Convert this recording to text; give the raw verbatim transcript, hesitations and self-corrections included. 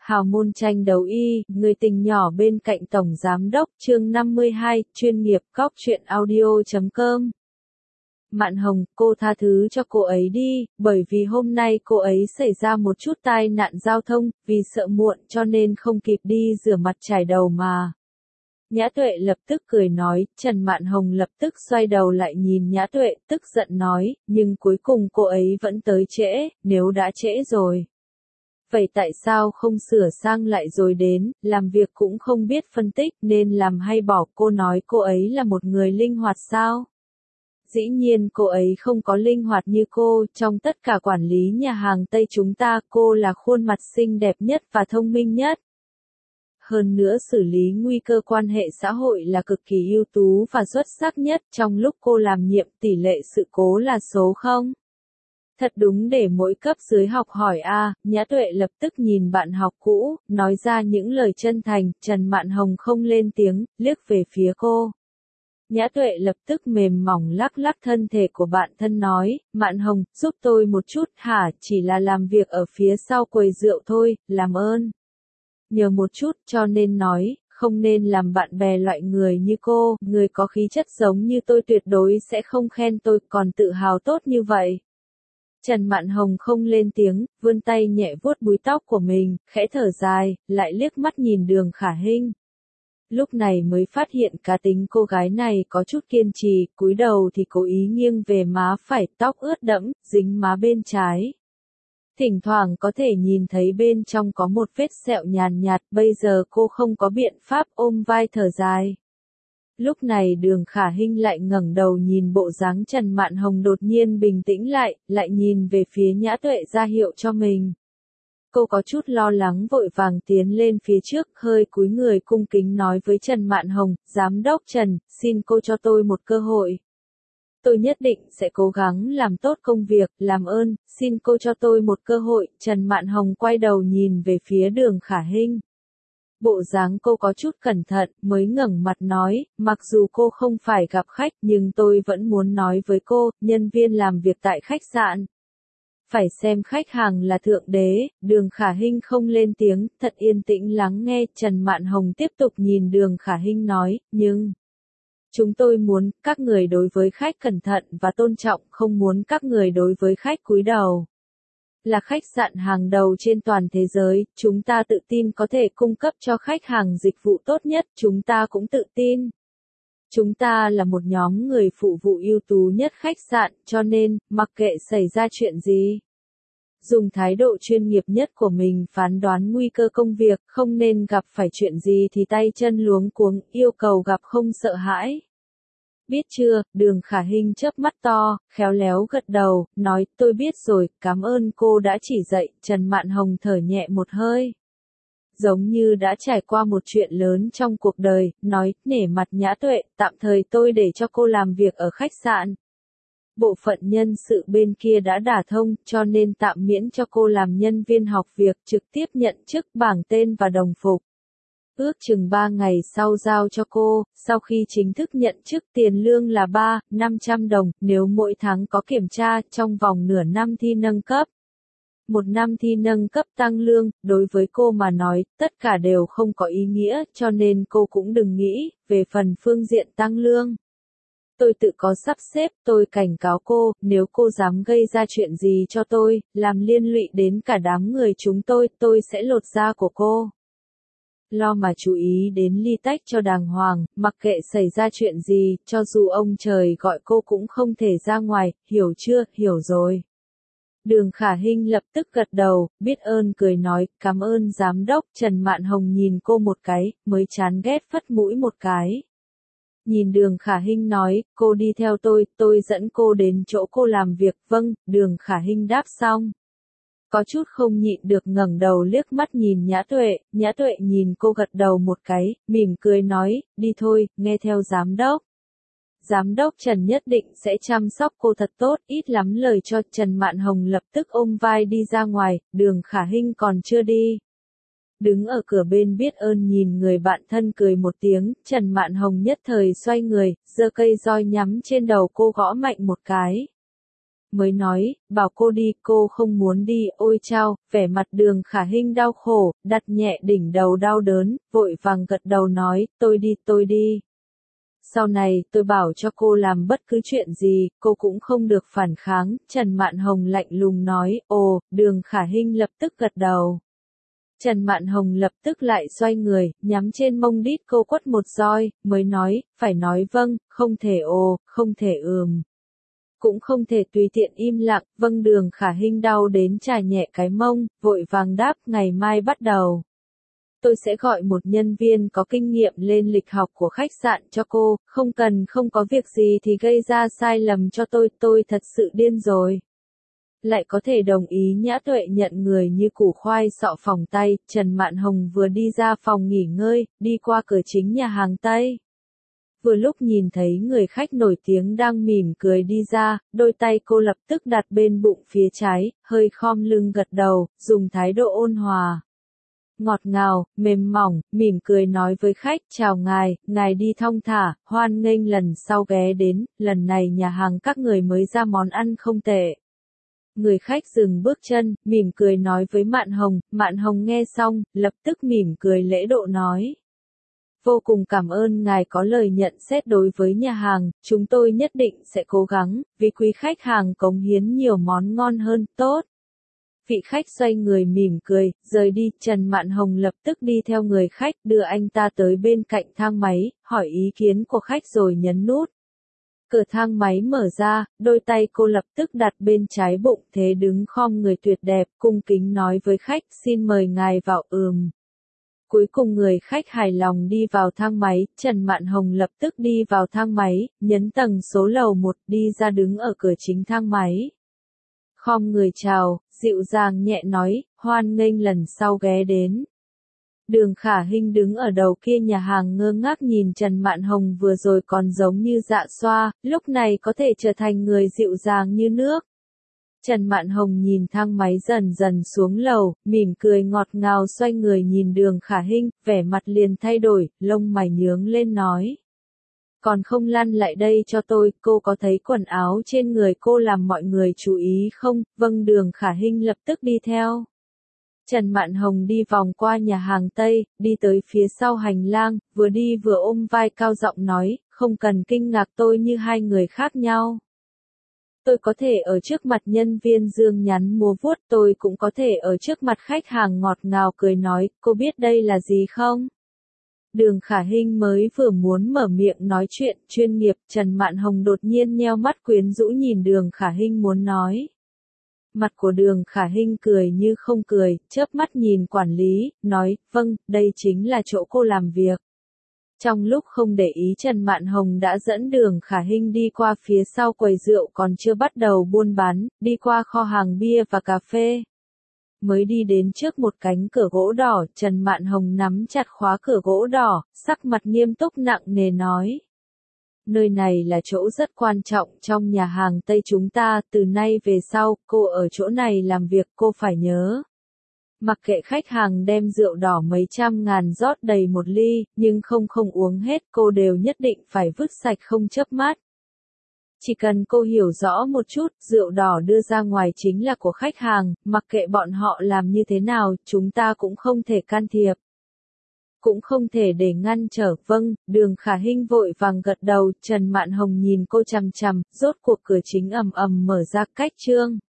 Hào môn tranh đấu y, người tình nhỏ bên cạnh tổng giám đốc, chương năm mươi hai, chuyên nghiệp, góc truyện audio chấm com. Mạn Hồng, cô tha thứ cho cô ấy đi, bởi vì hôm nay cô ấy xảy ra một chút tai nạn giao thông, vì sợ muộn cho nên không kịp đi rửa mặt chải đầu mà. Nhã Tuệ lập tức cười nói, Trần Mạn Hồng lập tức xoay đầu lại nhìn Nhã Tuệ, tức giận nói, nhưng cuối cùng cô ấy vẫn tới trễ, nếu đã trễ rồi. Vậy tại sao không sửa sang lại rồi đến, làm việc cũng không biết phân tích nên làm hay bỏ. Cô nói cô ấy là một người linh hoạt sao? Dĩ nhiên cô ấy không có linh hoạt như cô, trong tất cả quản lý nhà hàng Tây chúng ta, cô là khuôn mặt xinh đẹp nhất và thông minh nhất. Hơn nữa xử lý nguy cơ quan hệ xã hội là cực kỳ ưu tú và xuất sắc nhất, trong lúc cô làm nhiệm tỷ lệ sự cố là số không. Thật đúng để mỗi cấp dưới học hỏi a. Nhã Tuệ lập tức nhìn bạn học cũ, nói ra những lời chân thành. Trần Mạn Hồng không lên tiếng, liếc về phía cô. Nhã Tuệ lập tức mềm mỏng lắc lắc thân thể của bạn thân nói, Mạn Hồng, giúp tôi một chút hả, chỉ là làm việc ở phía sau quầy rượu thôi, làm ơn. Nhờ một chút cho nên nói, không nên làm bạn bè loại người như cô, người có khí chất giống như tôi tuyệt đối sẽ không khen tôi, còn tự hào tốt như vậy. Trần Mạn Hồng không lên tiếng, vươn tay nhẹ vuốt búi tóc của mình, khẽ thở dài, lại liếc mắt nhìn Đường Khả Hinh. Lúc này mới phát hiện cá tính cô gái này có chút kiên trì, cúi đầu thì cố ý nghiêng về má phải, tóc ướt đẫm, dính má bên trái. Thỉnh thoảng có thể nhìn thấy bên trong có một vết sẹo nhàn nhạt, bây giờ cô không có biện pháp, ôm vai thở dài. Lúc này Đường Khả Hinh lại ngẩng đầu nhìn bộ dáng Trần Mạn Hồng đột nhiên bình tĩnh lại, lại nhìn về phía Nhã Tuệ ra hiệu cho mình. Cô có chút lo lắng vội vàng tiến lên phía trước, hơi cúi người cung kính nói với Trần Mạn Hồng, Giám đốc Trần, xin cô cho tôi một cơ hội. Tôi nhất định sẽ cố gắng làm tốt công việc, làm ơn, xin cô cho tôi một cơ hội. Trần Mạn Hồng quay đầu nhìn về phía Đường Khả Hinh. Bộ dáng cô có chút cẩn thận, mới ngẩng mặt nói, mặc dù cô không phải gặp khách, nhưng tôi vẫn muốn nói với cô, nhân viên làm việc tại khách sạn. Phải xem khách hàng là thượng đế. Đường Khả Hinh không lên tiếng, thật yên tĩnh lắng nghe. Trần Mạn Hồng tiếp tục nhìn Đường Khả Hinh nói, nhưng chúng tôi muốn các người đối với khách cẩn thận và tôn trọng, không muốn các người đối với khách cúi đầu. Là khách sạn hàng đầu trên toàn thế giới, chúng ta tự tin có thể cung cấp cho khách hàng dịch vụ tốt nhất, chúng ta cũng tự tin. Chúng ta là một nhóm người phụ vụ ưu tú nhất khách sạn, cho nên, mặc kệ xảy ra chuyện gì, dùng thái độ chuyên nghiệp nhất của mình phán đoán nguy cơ công việc, không nên gặp phải chuyện gì thì tay chân luống cuống, yêu cầu gặp không sợ hãi. Biết chưa? Đường Khả Hinh chớp mắt to, khéo léo gật đầu, nói, tôi biết rồi, cảm ơn cô đã chỉ dạy. Trần Mạn Hồng thở nhẹ một hơi. Giống như đã trải qua một chuyện lớn trong cuộc đời, nói, nể mặt Nhã Tuệ, tạm thời tôi để cho cô làm việc ở khách sạn. Bộ phận nhân sự bên kia đã đả thông, cho nên tạm miễn cho cô làm nhân viên học việc, trực tiếp nhận chức, bảng tên và đồng phục. Ước chừng ba ngày sau giao cho cô, sau khi chính thức nhận chức tiền lương là ba, năm trăm đồng, nếu mỗi tháng có kiểm tra, trong vòng nửa năm thi nâng cấp. Một năm thi nâng cấp tăng lương, đối với cô mà nói, tất cả đều không có ý nghĩa, cho nên cô cũng đừng nghĩ, về phần phương diện tăng lương. Tôi tự có sắp xếp, tôi cảnh cáo cô, nếu cô dám gây ra chuyện gì cho tôi, làm liên lụy đến cả đám người chúng tôi, tôi sẽ lột da của cô. Lo mà chú ý đến ly tách cho đàng hoàng, mặc kệ xảy ra chuyện gì, cho dù ông trời gọi cô cũng không thể ra ngoài, hiểu chưa, hiểu rồi. Đường Khả Hinh lập tức gật đầu, biết ơn cười nói, cảm ơn giám đốc. Trần Mạn Hồng nhìn cô một cái, mới chán ghét phất mũi một cái. Nhìn Đường Khả Hinh nói, cô đi theo tôi, tôi dẫn cô đến chỗ cô làm việc. Vâng. Đường Khả Hinh đáp xong. Có chút không nhịn được ngẩng đầu liếc mắt nhìn Nhã Tuệ. Nhã Tuệ nhìn cô gật đầu một cái, mỉm cười nói, đi thôi, nghe theo giám đốc. Giám đốc Trần nhất định sẽ chăm sóc cô thật tốt, ít lắm lời cho. Trần Mạn Hồng lập tức ôm vai đi ra ngoài, Đường Khả Hinh còn chưa đi. Đứng ở cửa bên biết ơn nhìn người bạn thân cười một tiếng, Trần Mạn Hồng nhất thời xoay người, giơ cây roi nhắm trên đầu cô gõ mạnh một cái. mới nói, bảo cô đi, cô không muốn đi, ôi chao, vẻ mặt Đường Khả Hinh đau khổ, đặt nhẹ đỉnh đầu đau đớn, vội vàng gật đầu nói, tôi đi, tôi đi. Sau này tôi bảo cho cô làm bất cứ chuyện gì, cô cũng không được phản kháng, Trần Mạn Hồng lạnh lùng nói, ồ, Đường Khả Hinh lập tức gật đầu. Trần Mạn Hồng lập tức lại xoay người, nhắm trên mông đít cô quất một roi, mới nói, phải nói vâng, không thể ồ, không thể ừm. Cũng không thể tùy tiện im lặng, vâng Đường Khả Hinh đau đến chà nhẹ cái mông, vội vàng đáp, ngày mai bắt đầu. Tôi sẽ gọi một nhân viên có kinh nghiệm lên lịch học của khách sạn cho cô, không cần không có việc gì thì gây ra sai lầm cho tôi, tôi thật sự điên rồi. Lại có thể đồng ý Nhã Tuệ nhận người như củ khoai sọ phòng tay, Trần Mạn Hồng vừa đi ra phòng nghỉ ngơi, đi qua cửa chính nhà hàng Tây. Vừa lúc nhìn thấy người khách nổi tiếng đang mỉm cười đi ra, đôi tay cô lập tức đặt bên bụng phía trái, hơi khom lưng gật đầu, dùng thái độ ôn hòa. Ngọt ngào, mềm mỏng, mỉm cười nói với khách, chào ngài, ngài đi thong thả, hoan nghênh lần sau ghé đến, lần này nhà hàng các người mới ra món ăn không tệ. Người khách dừng bước chân, mỉm cười nói với Mạn Hồng, Mạn Hồng nghe xong, lập tức mỉm cười lễ độ nói. Vô cùng cảm ơn ngài có lời nhận xét đối với nhà hàng, chúng tôi nhất định sẽ cố gắng, vì quý khách hàng cống hiến nhiều món ngon hơn, tốt. Vị khách xoay người mỉm cười, rời đi, Trần Mạn Hồng lập tức đi theo người khách, đưa anh ta tới bên cạnh thang máy, hỏi ý kiến của khách rồi nhấn nút. Cửa thang máy mở ra, đôi tay cô lập tức đặt bên trái bụng, thế đứng khom người tuyệt đẹp, cung kính nói với khách, xin mời ngài vào, ừm. Cuối cùng người khách hài lòng đi vào thang máy, Trần Mạn Hồng lập tức đi vào thang máy, nhấn tầng số lầu một, đi ra đứng ở cửa chính thang máy. Khom người chào, dịu dàng nhẹ nói, hoan nghênh lần sau ghé đến. Đường Khả Hinh đứng ở đầu kia nhà hàng ngơ ngác nhìn Trần Mạn Hồng vừa rồi còn giống như dạ xoa, lúc này có thể trở thành người dịu dàng như nước. Trần Mạn Hồng nhìn thang máy dần dần xuống lầu, mỉm cười ngọt ngào xoay người nhìn Đường Khả Hinh, vẻ mặt liền thay đổi, lông mày nhướng lên nói. Còn không lăn lại đây cho tôi, cô có thấy quần áo trên người cô làm mọi người chú ý không? Vâng, Đường Khả Hinh lập tức đi theo. Trần Mạn Hồng đi vòng qua nhà hàng Tây, đi tới phía sau hành lang, vừa đi vừa ôm vai cao giọng nói, không cần kinh ngạc tôi như hai người khác nhau. Tôi có thể ở trước mặt nhân viên dương nhắn múa vuốt, tôi cũng có thể ở trước mặt khách hàng ngọt ngào cười nói, cô biết đây là gì không? Đường Khả Hinh mới vừa muốn mở miệng nói chuyện chuyên nghiệp, Trần Mạn Hồng đột nhiên nheo mắt quyến rũ nhìn Đường Khả Hinh muốn nói. Mặt của Đường Khả Hinh cười như không cười, chớp mắt nhìn quản lý, nói, vâng, đây chính là chỗ cô làm việc. Trong lúc không để ý Trần Mạn Hồng đã dẫn Đường Khả Hinh đi qua phía sau quầy rượu còn chưa bắt đầu buôn bán, đi qua kho hàng bia và cà phê. Mới đi đến trước một cánh cửa gỗ đỏ, Trần Mạn Hồng nắm chặt khóa cửa gỗ đỏ, sắc mặt nghiêm túc nặng nề nói. Nơi này là chỗ rất quan trọng trong nhà hàng Tây chúng ta, từ nay về sau, cô ở chỗ này làm việc cô phải nhớ. Mặc kệ khách hàng đem rượu đỏ mấy trăm ngàn rót đầy một ly, nhưng không không uống hết cô đều nhất định phải vứt sạch không chớp mắt. Chỉ cần cô hiểu rõ một chút, rượu đỏ đưa ra ngoài chính là của khách hàng, mặc kệ bọn họ làm như thế nào, chúng ta cũng không thể can thiệp. Cũng không thể để ngăn trở, vâng, Đường Khả Hinh vội vàng gật đầu, Trần Mạn Hồng nhìn cô chằm chằm, rốt cuộc cửa chính ầm ầm mở ra cách chương.